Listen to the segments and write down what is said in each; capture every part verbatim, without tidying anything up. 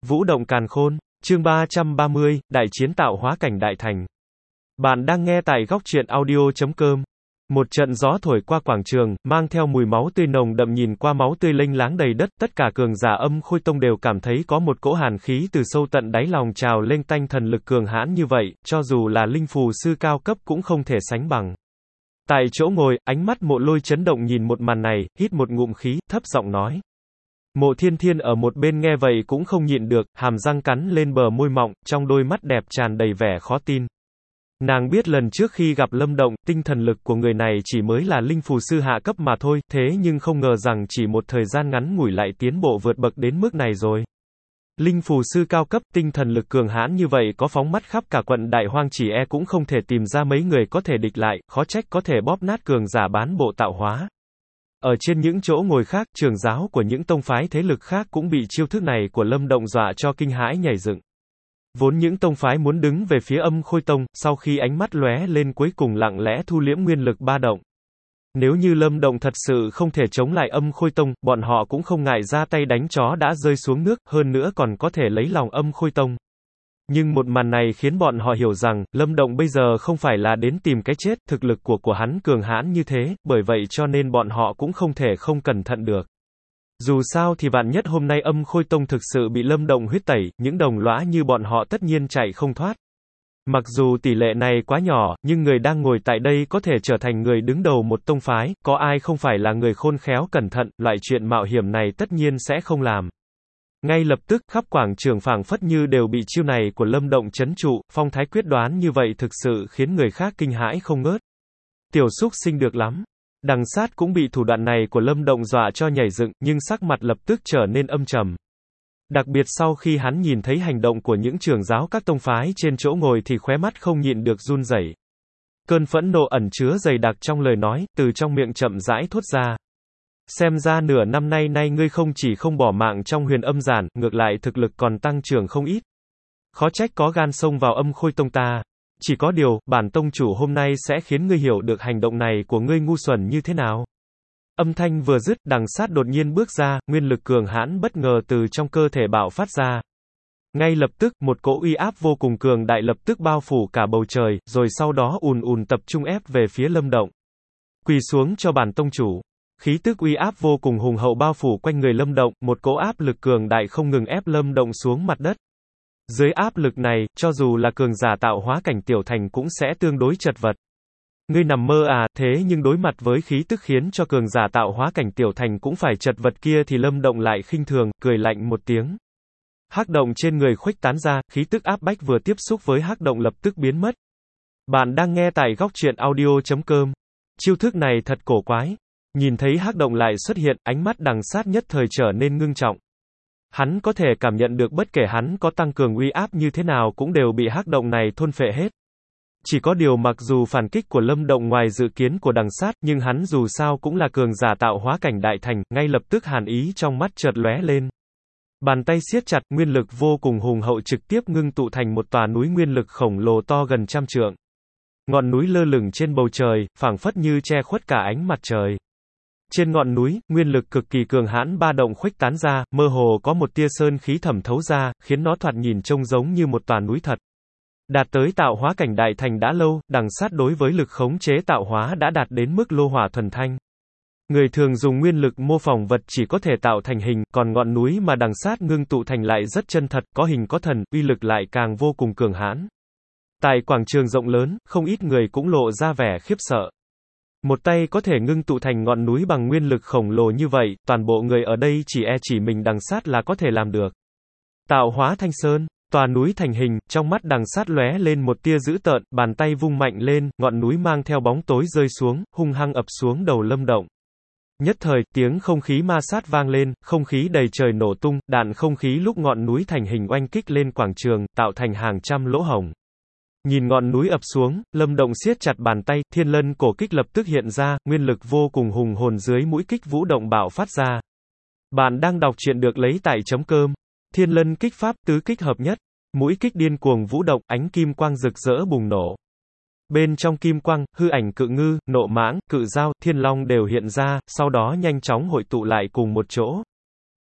Vũ động càn khôn, chương ba trăm ba mươi, Đại chiến tạo hóa cảnh đại thành. Bạn đang nghe tại góc truyện audio chấm com. Một trận gió thổi qua quảng trường, mang theo mùi máu tươi nồng đậm, nhìn qua máu tươi lênh láng đầy đất, tất cả cường giả Âm Khôi Tông đều cảm thấy có một cỗ hàn khí từ sâu tận đáy lòng trào lên, tanh thần lực cường hãn như vậy, cho dù là linh phù sư cao cấp cũng không thể sánh bằng. Tại chỗ ngồi, ánh mắt Mộ Lôi chấn động nhìn một màn này, hít một ngụm khí, thấp giọng nói. Mộ Thiên Thiên ở một bên nghe vậy cũng không nhịn được, hàm răng cắn lên bờ môi mọng, trong đôi mắt đẹp tràn đầy vẻ khó tin. Nàng biết lần trước khi gặp Lâm Động, tinh thần lực của người này chỉ mới là linh phù sư hạ cấp mà thôi, thế nhưng không ngờ rằng chỉ một thời gian ngắn ngủi lại tiến bộ vượt bậc đến mức này rồi. Linh phù sư cao cấp, tinh thần lực cường hãn như vậy có phóng mắt khắp cả quận Đại Hoang chỉ e cũng không thể tìm ra mấy người có thể địch lại, khó trách có thể bóp nát cường giả bán bộ tạo hóa. Ở trên những chỗ ngồi khác, trưởng giáo của những tông phái thế lực khác cũng bị chiêu thức này của Lâm Động dọa cho kinh hãi nhảy dựng. Vốn những tông phái muốn đứng về phía Âm Khôi Tông, sau khi ánh mắt lóe lên cuối cùng lặng lẽ thu liễm nguyên lực ba động. Nếu như Lâm Động thật sự không thể chống lại Âm Khôi Tông, bọn họ cũng không ngại ra tay đánh chó đã rơi xuống nước, hơn nữa còn có thể lấy lòng Âm Khôi Tông. Nhưng một màn này khiến bọn họ hiểu rằng, Lâm Động bây giờ không phải là đến tìm cái chết, thực lực của của hắn cường hãn như thế, bởi vậy cho nên bọn họ cũng không thể không cẩn thận được. Dù sao thì vạn nhất hôm nay Âm Khôi Tông thực sự bị Lâm Động huyết tẩy, những đồng lõa như bọn họ tất nhiên chạy không thoát. Mặc dù tỷ lệ này quá nhỏ, nhưng người đang ngồi tại đây có thể trở thành người đứng đầu một tông phái, có ai không phải là người khôn khéo cẩn thận, loại chuyện mạo hiểm này tất nhiên sẽ không làm. Ngay lập tức, khắp quảng trường phảng phất như đều bị chiêu này của Lâm Động trấn trụ, phong thái quyết đoán như vậy thực sự khiến người khác kinh hãi không ngớt. Tiểu xúc sinh được lắm. Đằng Sát cũng bị thủ đoạn này của Lâm Động dọa cho nhảy dựng, nhưng sắc mặt lập tức trở nên âm trầm. Đặc biệt sau khi hắn nhìn thấy hành động của những trưởng giáo các tông phái trên chỗ ngồi thì khóe mắt không nhịn được run rẩy. Cơn phẫn nộ ẩn chứa dày đặc trong lời nói, từ trong miệng chậm rãi thốt ra. Xem ra nửa năm nay nay ngươi không chỉ không bỏ mạng trong Huyền Âm Giản, ngược lại thực lực còn tăng trưởng không ít. Khó trách có gan xông vào Âm Khôi Tông ta. Chỉ có điều, bản tông chủ hôm nay sẽ khiến ngươi hiểu được hành động này của ngươi ngu xuẩn như thế nào. Âm thanh vừa dứt, Đằng Sát đột nhiên bước ra, nguyên lực cường hãn bất ngờ từ trong cơ thể bạo phát ra. Ngay lập tức, một cỗ uy áp vô cùng cường đại lập tức bao phủ cả bầu trời, rồi sau đó ùn ùn tập trung ép về phía Lâm Động. Quỳ xuống cho bản tông chủ. Khí tức uy áp vô cùng hùng hậu bao phủ quanh người Lâm Động, một cỗ áp lực cường đại không ngừng ép Lâm Động xuống mặt đất. Dưới áp lực này, cho dù là cường giả tạo hóa cảnh tiểu thành cũng sẽ tương đối chật vật. Ngươi nằm mơ à, thế nhưng đối mặt với khí tức khiến cho cường giả tạo hóa cảnh tiểu thành cũng phải chật vật kia thì Lâm Động lại khinh thường, cười lạnh một tiếng. Hắc động trên người khuếch tán ra, khí tức áp bách vừa tiếp xúc với hắc động lập tức biến mất. Bạn đang nghe tại góc truyện audio chấm com. Chiêu thức này thật cổ quái. Nhìn thấy hắc động lại xuất hiện, ánh mắt Đằng Sát nhất thời trở nên ngưng trọng. Hắn có thể cảm nhận được bất kể hắn có tăng cường uy áp như thế nào cũng đều bị hắc động này thôn phệ hết. Chỉ có điều mặc dù phản kích của Lâm Động ngoài dự kiến của Đằng Sát, nhưng hắn dù sao cũng là cường giả tạo hóa cảnh đại thành, ngay lập tức hàn ý trong mắt chợt lóe lên. Bàn tay siết chặt, nguyên lực vô cùng hùng hậu trực tiếp ngưng tụ thành một tòa núi nguyên lực khổng lồ to gần trăm trượng. Ngọn núi lơ lửng trên bầu trời, phảng phất như che khuất cả ánh mặt trời. Trên ngọn núi, nguyên lực cực kỳ cường hãn ba động khuếch tán ra, mơ hồ có một tia sơn khí thẩm thấu ra, khiến nó thoạt nhìn trông giống như một tòa núi thật. Đạt tới tạo hóa cảnh đại thành đã lâu, Đằng Sát đối với lực khống chế tạo hóa đã đạt đến mức lô hỏa thuần thanh. Người thường dùng nguyên lực mô phỏng vật chỉ có thể tạo thành hình, còn ngọn núi mà Đằng Sát ngưng tụ thành lại rất chân thật, có hình có thần, uy lực lại càng vô cùng cường hãn. Tại quảng trường rộng lớn, không ít người cũng lộ ra vẻ khiếp sợ. Một tay có thể ngưng tụ thành ngọn núi bằng nguyên lực khổng lồ như vậy, toàn bộ người ở đây chỉ e chỉ mình Đằng Sát là có thể làm được. Tạo hóa thanh sơn, tòa núi thành hình, trong mắt Đằng Sát lóe lên một tia dữ tợn, bàn tay vung mạnh lên, ngọn núi mang theo bóng tối rơi xuống, hung hăng ập xuống đầu Lâm Động. Nhất thời, tiếng không khí ma sát vang lên, không khí đầy trời nổ tung, đạn không khí lúc ngọn núi thành hình oanh kích lên quảng trường, tạo thành hàng trăm lỗ hổng. Nhìn ngọn núi ập xuống, Lâm Động siết chặt bàn tay, thiên lân cổ kích lập tức hiện ra, nguyên lực vô cùng hùng hồn dưới mũi kích vũ động bạo phát ra. Bạn đang đọc truyện được lấy tại chấm com. Thiên lân kích pháp tứ kích hợp nhất. Mũi kích điên cuồng vũ động, ánh kim quang rực rỡ bùng nổ. Bên trong kim quang, hư ảnh cự ngư, nộ mãng, cự dao, thiên long đều hiện ra, sau đó nhanh chóng hội tụ lại cùng một chỗ.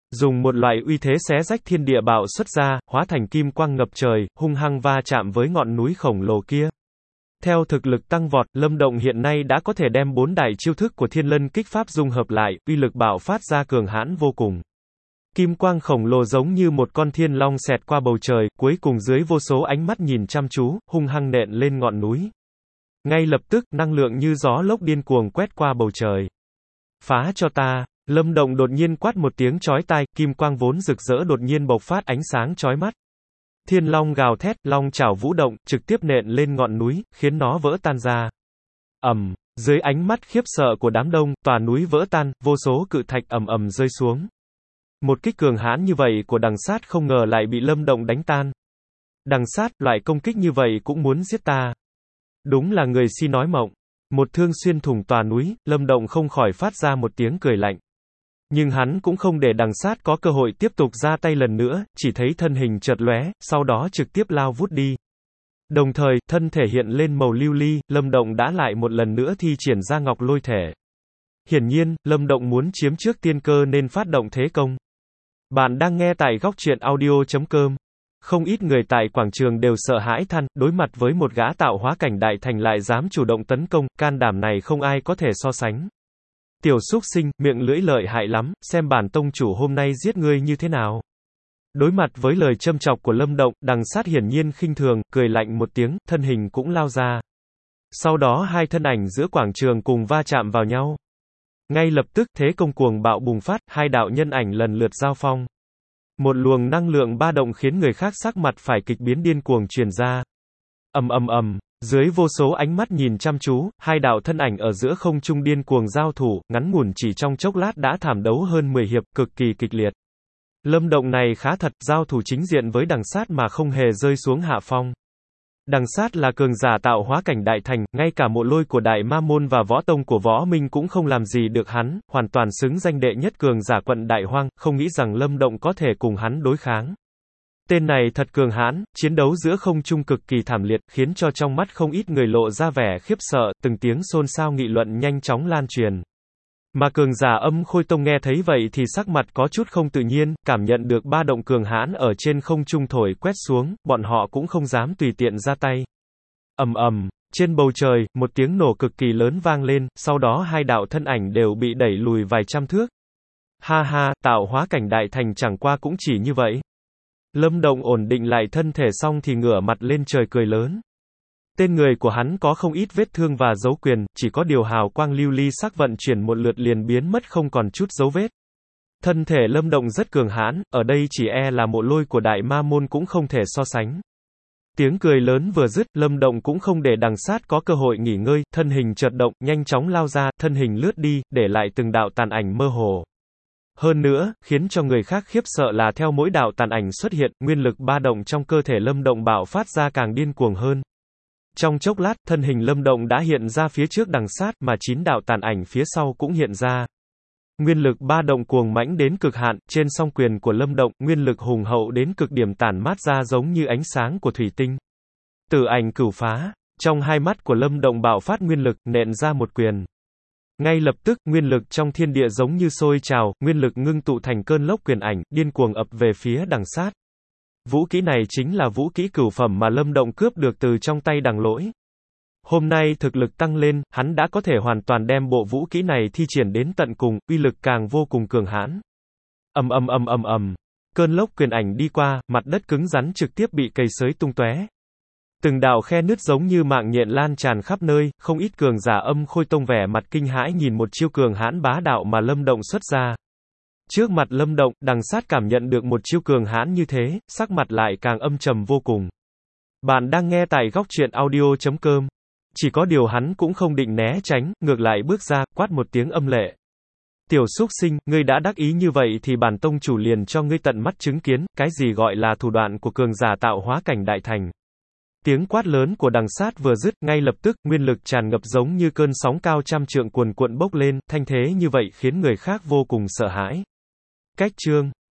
Dùng một loại uy thế xé rách thiên địa bạo xuất ra, hóa thành kim quang ngập trời, hung hăng va chạm với ngọn núi khổng lồ kia. Theo thực lực tăng vọt, Lâm Động hiện nay đã có thể đem bốn đại chiêu thức của Thiên Lân Kích Pháp dung hợp lại, uy lực bạo phát ra cường hãn vô cùng. Kim quang khổng lồ giống như một con thiên long xẹt qua bầu trời, cuối cùng dưới vô số ánh mắt nhìn chăm chú, hung hăng nện lên ngọn núi. Ngay lập tức, năng lượng như gió lốc điên cuồng quét qua bầu trời. Phá cho ta! Lâm Động đột nhiên quát một tiếng chói tai, kim quang vốn rực rỡ đột nhiên bộc phát ánh sáng chói mắt. Thiên long gào thét, long chảo vũ động, trực tiếp nện lên ngọn núi, khiến nó vỡ tan ra. Ầm, dưới ánh mắt khiếp sợ của đám đông, tòa núi vỡ tan, vô số cự thạch ầm ầm rơi xuống. Một kích cường hãn như vậy của Đằng Sát không ngờ lại bị Lâm Động đánh tan. Đằng Sát, loại công kích như vậy cũng muốn giết ta. Đúng là người si nói mộng. Một thương xuyên thủng tòa núi, Lâm Động không khỏi phát ra một tiếng cười lạnh. Nhưng hắn cũng không để Đằng Sát có cơ hội tiếp tục ra tay lần nữa, chỉ thấy thân hình chợt lóe, sau đó trực tiếp lao vút đi. Đồng thời, thân thể hiện lên màu lưu ly, Lâm Động đã lại một lần nữa thi triển ra Ngọc Lôi Thể. Hiển nhiên, Lâm Động muốn chiếm trước tiên cơ nên phát động thế công. Bạn đang nghe tại góc truyện audio chấm com. Không ít người tại quảng trường đều sợ hãi than, đối mặt với một gã tạo hóa cảnh đại thành lại dám chủ động tấn công, can đảm này không ai có thể so sánh. Tiểu súc sinh, miệng lưỡi lợi hại lắm, xem bản tông chủ hôm nay giết ngươi như thế nào. Đối mặt với lời châm chọc của Lâm Động, Đằng Sát hiển nhiên khinh thường, cười lạnh một tiếng, thân hình cũng lao ra. Sau đó hai thân ảnh giữa quảng trường cùng va chạm vào nhau. Ngay lập tức, thế công cuồng bạo bùng phát, hai đạo nhân ảnh lần lượt giao phong. Một luồng năng lượng ba động khiến người khác sắc mặt phải kịch biến điên cuồng truyền ra. Ầm ầm ầm, dưới vô số ánh mắt nhìn chăm chú, hai đạo thân ảnh ở giữa không trung điên cuồng giao thủ, ngắn ngủn chỉ trong chốc lát đã thảm đấu hơn mười hiệp, cực kỳ kịch liệt. Lâm Động này khá thật, giao thủ chính diện với Đằng Sát mà không hề rơi xuống hạ phong. Đằng Sát là cường giả tạo hóa cảnh đại thành, ngay cả Mộ Lôi của Đại Ma Môn và Võ Tông của Võ Minh cũng không làm gì được hắn, hoàn toàn xứng danh đệ nhất cường giả quận Đại Hoang, không nghĩ rằng Lâm Động có thể cùng hắn đối kháng. Tên này thật cường hãn, chiến đấu giữa không trung cực kỳ thảm liệt, khiến cho trong mắt không ít người lộ ra vẻ khiếp sợ, từng tiếng xôn xao nghị luận nhanh chóng lan truyền. Mà cường giả Âm Khôi Tông nghe thấy vậy thì sắc mặt có chút không tự nhiên, cảm nhận được ba động cường hãn ở trên không trung thổi quét xuống, bọn họ cũng không dám tùy tiện ra tay. Ầm ầm, trên bầu trời, một tiếng nổ cực kỳ lớn vang lên, sau đó hai đạo thân ảnh đều bị đẩy lùi vài trăm thước. Ha ha, tạo hóa cảnh đại thành chẳng qua cũng chỉ như vậy. Lâm Động ổn định lại thân thể xong thì ngửa mặt lên trời cười lớn. Tên người của hắn có không ít vết thương và dấu quyền, chỉ có điều hào quang lưu ly sắc vận chuyển một lượt liền biến mất không còn chút dấu vết. Thân thể Lâm Động rất cường hãn, ở đây chỉ e là Mộ Lôi của Đại Ma Môn cũng không thể so sánh. Tiếng cười lớn vừa dứt, Lâm Động cũng không để Đằng Sát có cơ hội nghỉ ngơi, thân hình chợt động, nhanh chóng lao ra, thân hình lướt đi, để lại từng đạo tàn ảnh mơ hồ. Hơn nữa, khiến cho người khác khiếp sợ là theo mỗi đạo tàn ảnh xuất hiện, nguyên lực ba động trong cơ thể Lâm Động bạo phát ra càng điên cuồng hơn. Trong chốc lát, thân hình Lâm Động đã hiện ra phía trước Đằng Sát, mà chín đạo tàn ảnh phía sau cũng hiện ra. Nguyên lực ba động cuồng mãnh đến cực hạn, trên song quyền của Lâm Động, nguyên lực hùng hậu đến cực điểm tản mát ra giống như ánh sáng của thủy tinh. Tử ảnh cửu phá, trong hai mắt của Lâm Động bạo phát nguyên lực, nện ra một quyền. Ngay lập tức, nguyên lực trong thiên địa giống như sôi trào, nguyên lực ngưng tụ thành cơn lốc quyền ảnh, điên cuồng ập về phía Đằng Sát. Vũ kỹ này chính là vũ kỹ cửu phẩm mà Lâm Động cướp được từ trong tay Đằng Lỗi. Hôm nay thực lực tăng lên, hắn đã có thể hoàn toàn đem bộ vũ kỹ này thi triển đến tận cùng, uy lực càng vô cùng cường hãn. Ầm ầm ầm ầm ầm, cơn lốc quyền ảnh đi qua, mặt đất cứng rắn trực tiếp bị cày xới tung tóe. Từng đạo khe nứt giống như mạng nhện lan tràn khắp nơi, không ít cường giả Âm Khôi Tông vẻ mặt kinh hãi nhìn một chiêu cường hãn bá đạo mà Lâm Động xuất ra. Trước mặt Lâm Động, Đằng Sát cảm nhận được một chiêu cường hãn như thế, sắc mặt lại càng âm trầm vô cùng. Bạn đang nghe tại góc truyện audio chấm com. Chỉ có điều hắn cũng không định né tránh, ngược lại bước ra, quát một tiếng âm lệ. Tiểu súc sinh, ngươi đã đắc ý như vậy thì bản tông chủ liền cho ngươi tận mắt chứng kiến, cái gì gọi là thủ đoạn của cường giả tạo hóa cảnh đại thành. Tiếng quát lớn của Đằng Sát vừa dứt, ngay lập tức, nguyên lực tràn ngập giống như cơn sóng cao trăm trượng cuồn cuộn bốc lên, thanh thế như vậy khiến người khác vô cùng sợ hãi. Cách chương